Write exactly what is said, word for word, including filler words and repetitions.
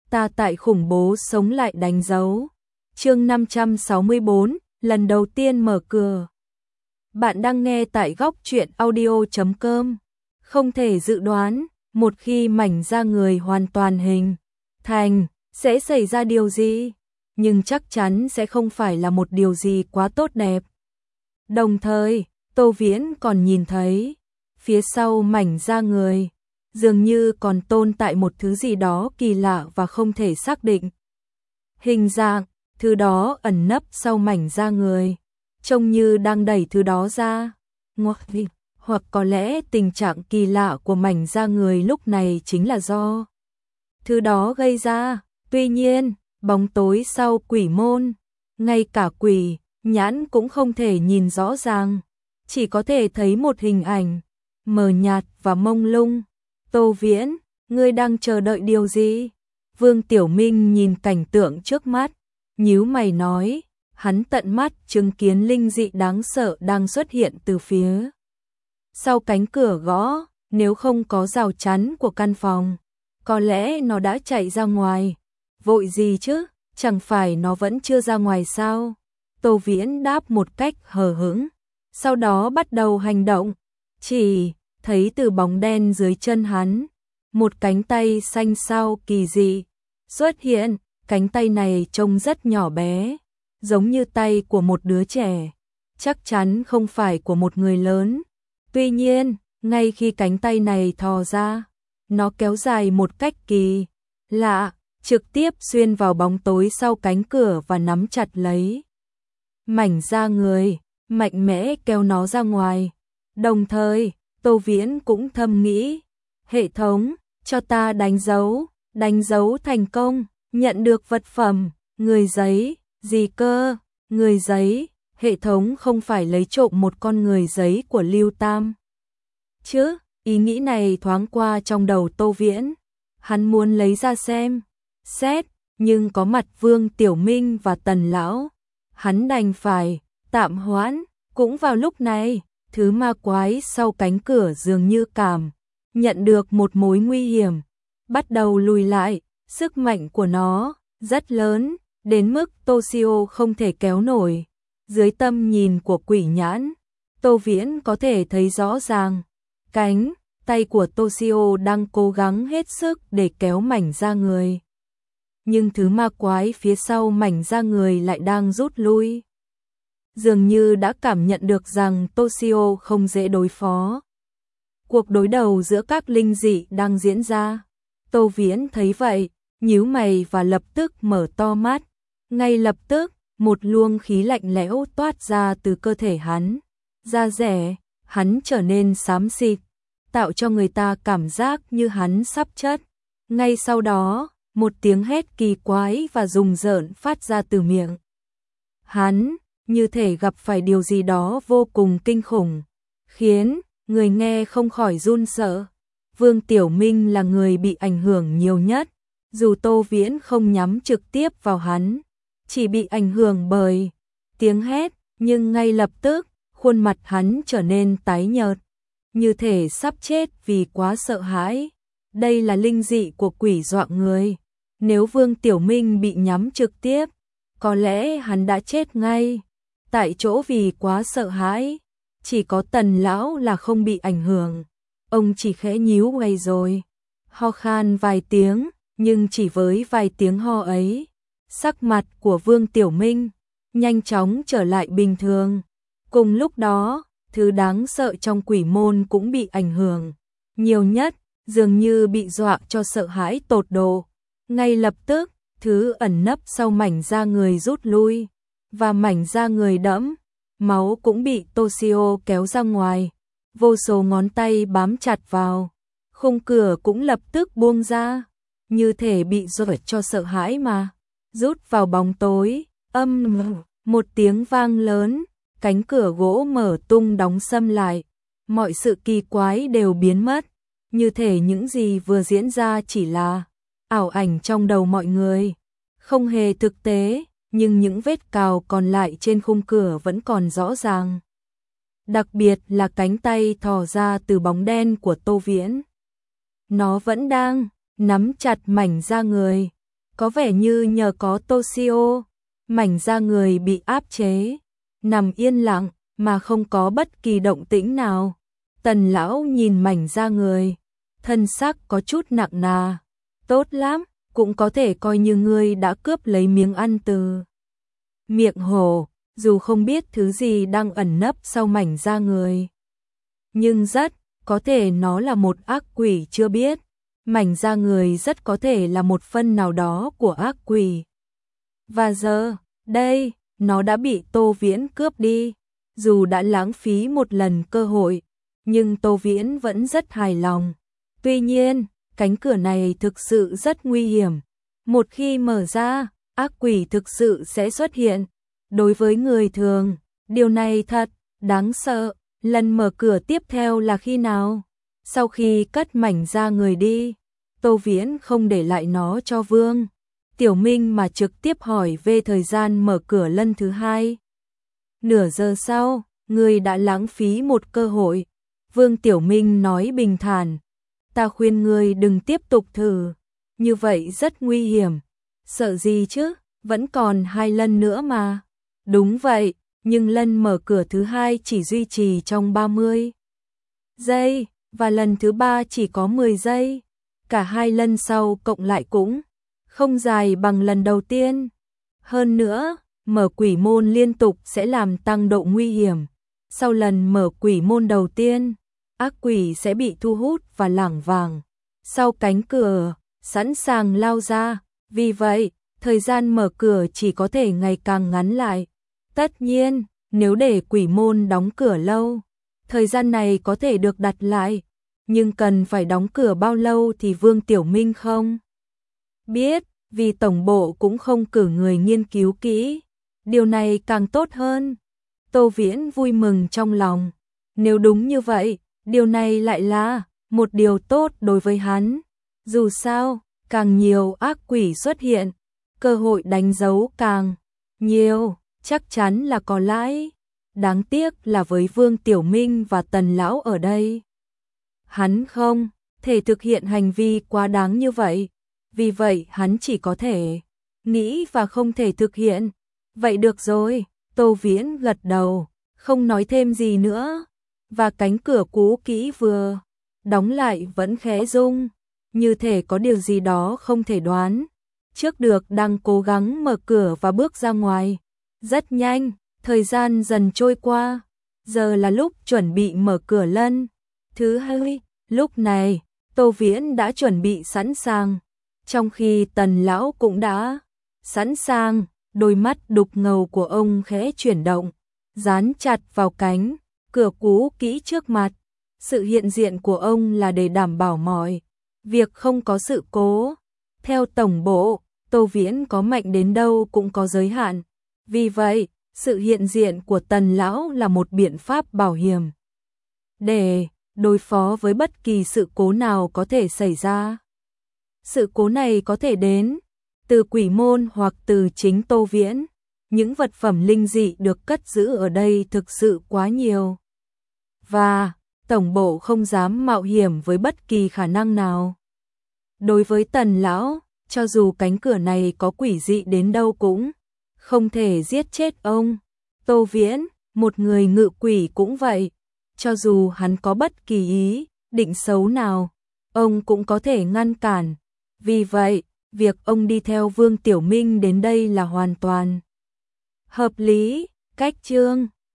ta tại khủng bố sống lại đánh dấu. Chương năm trăm sáu mươi bốn, lần đầu tiên mở cửa. Bạn đang nghe tại góc truyện audio chấm com. Không thể dự đoán, một khi mảnh da người hoàn toàn hình thành, sẽ xảy ra điều gì, nhưng chắc chắn sẽ không phải là một điều gì quá tốt đẹp. Đồng thời, Tô Viễn còn nhìn thấy, phía sau mảnh da người, dường như còn tồn tại một thứ gì đó kỳ lạ và không thể xác định. Hình dạng, thứ đó ẩn nấp sau mảnh da người, trông như đang đẩy thứ đó ra. Hoặc có lẽ tình trạng kỳ lạ của mảnh da người lúc này chính là do thứ đó gây ra. Tuy nhiên, bóng tối sau quỷ môn, ngay cả quỷ nhãn cũng không thể nhìn rõ ràng, chỉ có thể thấy một hình ảnh mờ nhạt và mông lung. Tô Viễn, ngươi đang chờ đợi điều gì? Vương Tiểu Minh nhìn cảnh tượng trước mắt, nhíu mày nói, hắn tận mắt chứng kiến linh dị đáng sợ đang xuất hiện từ phía sau cánh cửa gõ, nếu không có rào chắn của căn phòng, có lẽ nó đã chạy ra ngoài. Vội gì chứ, chẳng phải nó vẫn chưa ra ngoài sao? Tô Viễn đáp một cách hờ hững, sau đó bắt đầu hành động, chỉ thấy từ bóng đen dưới chân hắn, một cánh tay xanh xao kỳ dị xuất hiện. Cánh tay này trông rất nhỏ bé, giống như tay của một đứa trẻ, chắc chắn không phải của một người lớn. Tuy nhiên, ngay khi cánh tay này thò ra, nó kéo dài một cách kỳ lạ, trực tiếp xuyên vào bóng tối sau cánh cửa và nắm chặt lấy mảnh da người, mạnh mẽ kéo nó ra ngoài. Đồng thời, Tô Viễn cũng thầm nghĩ, hệ thống, cho ta đánh dấu, đánh dấu thành công, nhận được vật phẩm, người giấy, gì cơ, người giấy, hệ thống không phải lấy trộm một con người giấy của Lưu Tam chứ? Ý nghĩ này thoáng qua trong đầu Tô Viễn, hắn muốn lấy ra xem, xét, nhưng có mặt Vương Tiểu Minh và Tần Lão, hắn đành phải tạm hoãn. Cũng vào lúc này, thứ ma quái sau cánh cửa dường như cảm nhận được một mối nguy hiểm, bắt đầu lùi lại. Sức mạnh của nó rất lớn, đến mức Toshio không thể kéo nổi. Dưới tầm nhìn của quỷ nhãn, Tô Viễn có thể thấy rõ ràng, cánh tay của Toshio đang cố gắng hết sức để kéo mảnh da người. Nhưng thứ ma quái phía sau mảnh da người lại đang rút lui. Dường như đã cảm nhận được rằng Toshio không dễ đối phó. Cuộc đối đầu giữa các linh dị đang diễn ra. Tô Viễn thấy vậy, nhíu mày và lập tức mở to mắt. Ngay lập tức, một luồng khí lạnh lẽo toát ra từ cơ thể hắn. Da rẻ, hắn trở nên xám xịt, tạo cho người ta cảm giác như hắn sắp chết. Ngay sau đó, một tiếng hét kỳ quái và rùng rợn phát ra từ miệng hắn, như thể gặp phải điều gì đó vô cùng kinh khủng, khiến người nghe không khỏi run sợ. Vương Tiểu Minh là người bị ảnh hưởng nhiều nhất, dù Tô Viễn không nhắm trực tiếp vào hắn, chỉ bị ảnh hưởng bởi tiếng hét, nhưng ngay lập tức, khuôn mặt hắn trở nên tái nhợt, như thể sắp chết vì quá sợ hãi. Đây là linh dị của quỷ dọa người. Nếu Vương Tiểu Minh bị nhắm trực tiếp, có lẽ hắn đã chết ngay tại chỗ vì quá sợ hãi. Chỉ có Tần Lão là không bị ảnh hưởng. Ông chỉ khẽ nhíu mày rồi ho khan vài tiếng, nhưng chỉ với vài tiếng ho ấy, sắc mặt của Vương Tiểu Minh nhanh chóng trở lại bình thường. Cùng lúc đó, thứ đáng sợ trong quỷ môn cũng bị ảnh hưởng nhiều nhất, dường như bị dọa cho sợ hãi tột độ. Ngay lập tức, thứ ẩn nấp sau mảnh da người rút lui, và mảnh da người đẫm máu cũng bị Toshio kéo ra ngoài. Vô số ngón tay bám chặt vào, khung cửa cũng lập tức buông ra, như thể bị dọa cho sợ hãi mà rút vào bóng tối. Âm một tiếng vang lớn, cánh cửa gỗ mở tung đóng sầm lại, mọi sự kỳ quái đều biến mất, như thể những gì vừa diễn ra chỉ là ảo ảnh trong đầu mọi người, không hề thực tế. Nhưng những vết cào còn lại trên khung cửa vẫn còn rõ ràng. Đặc biệt là cánh tay thò ra từ bóng đen của Tô Viễn. Nó vẫn đang nắm chặt mảnh da người. Có vẻ như nhờ có Toshio, mảnh da người bị áp chế, nằm yên lặng mà không có bất kỳ động tĩnh nào. Tần lão nhìn mảnh da người, thân sắc có chút nặng nà. Tốt lắm, cũng có thể coi như ngươi đã cướp lấy miếng ăn từ miệng hổ, dù không biết thứ gì đang ẩn nấp sau mảnh da người. Nhưng rất có thể nó là một ác quỷ chưa biết. Mảnh da người rất có thể là một phân nào đó của ác quỷ. Và giờ, đây, nó đã bị Tô Viễn cướp đi. Dù đã lãng phí một lần cơ hội, nhưng Tô Viễn vẫn rất hài lòng. Tuy nhiên, cánh cửa này thực sự rất nguy hiểm. Một khi mở ra, ác quỷ thực sự sẽ xuất hiện. Đối với người thường, điều này thật đáng sợ. Lần mở cửa tiếp theo là khi nào? Sau khi cất mảnh da người đi, Tô Viễn không để lại nó cho Vương Tiểu Minh mà trực tiếp hỏi về thời gian mở cửa lần thứ hai. Nửa giờ sau, người đã lãng phí một cơ hội. Vương Tiểu Minh nói bình thản. Ta khuyên người đừng tiếp tục thử. Như vậy rất nguy hiểm. Sợ gì chứ, vẫn còn hai lần nữa mà. Đúng vậy, nhưng lần mở cửa thứ hai chỉ duy trì trong ba mươi giây, và lần thứ ba chỉ có mười giây. Cả hai lần sau cộng lại cũng không dài bằng lần đầu tiên. Hơn nữa, mở quỷ môn liên tục sẽ làm tăng độ nguy hiểm. Sau lần mở quỷ môn đầu tiên, ác quỷ sẽ bị thu hút và lảng vàng sau cánh cửa, sẵn sàng lao ra. Vì vậy, thời gian mở cửa chỉ có thể ngày càng ngắn lại. Tất nhiên, nếu để quỷ môn đóng cửa lâu, thời gian này có thể được đặt lại. Nhưng cần phải đóng cửa bao lâu thì Vương Tiểu Minh không biết, vì tổng bộ cũng không cử người nghiên cứu kỹ. Điều này càng tốt hơn. Tô Viễn vui mừng trong lòng. Nếu đúng như vậy, điều này lại là một điều tốt đối với hắn. Dù sao, càng nhiều ác quỷ xuất hiện, cơ hội đánh dấu càng nhiều, chắc chắn là có lãi. Đáng tiếc là với Vương Tiểu Minh và Tần Lão ở đây, hắn không thể thực hiện hành vi quá đáng như vậy. Vì vậy hắn chỉ có thể nghĩ và không thể thực hiện. Vậy được rồi, Tô Viễn gật đầu, không nói thêm gì nữa. Và cánh cửa cũ kỹ vừa đóng lại vẫn khẽ rung, như thể có điều gì đó không thể đoán trước được đang cố gắng mở cửa và bước ra ngoài. Rất nhanh, thời gian dần trôi qua. Giờ là lúc chuẩn bị mở cửa lần thứ hai. Lúc này, Tô Viễn đã chuẩn bị sẵn sàng, trong khi Tần Lão cũng đã sẵn sàng. Đôi mắt đục ngầu của ông khẽ chuyển động, dán chặt vào cánh cửa cũ kỹ trước mặt. Sự hiện diện của ông là để đảm bảo mọi việc không có sự cố. Theo tổng bộ, Tô Viễn có mạnh đến đâu cũng có giới hạn. Vì vậy, sự hiện diện của Tần Lão là một biện pháp bảo hiểm để đối phó với bất kỳ sự cố nào có thể xảy ra. Sự cố này có thể đến từ quỷ môn hoặc từ chính Tô Viễn. Những vật phẩm linh dị được cất giữ ở đây thực sự quá nhiều, và tổng bộ không dám mạo hiểm với bất kỳ khả năng nào. Đối với Tần Lão, cho dù cánh cửa này có quỷ dị đến đâu cũng không thể giết chết ông. Tô Viễn, một người ngự quỷ cũng vậy. Cho dù hắn có bất kỳ ý định xấu nào, ông cũng có thể ngăn cản. Vì vậy, việc ông đi theo Vương Tiểu Minh đến đây là hoàn toàn hợp lý. Cách chương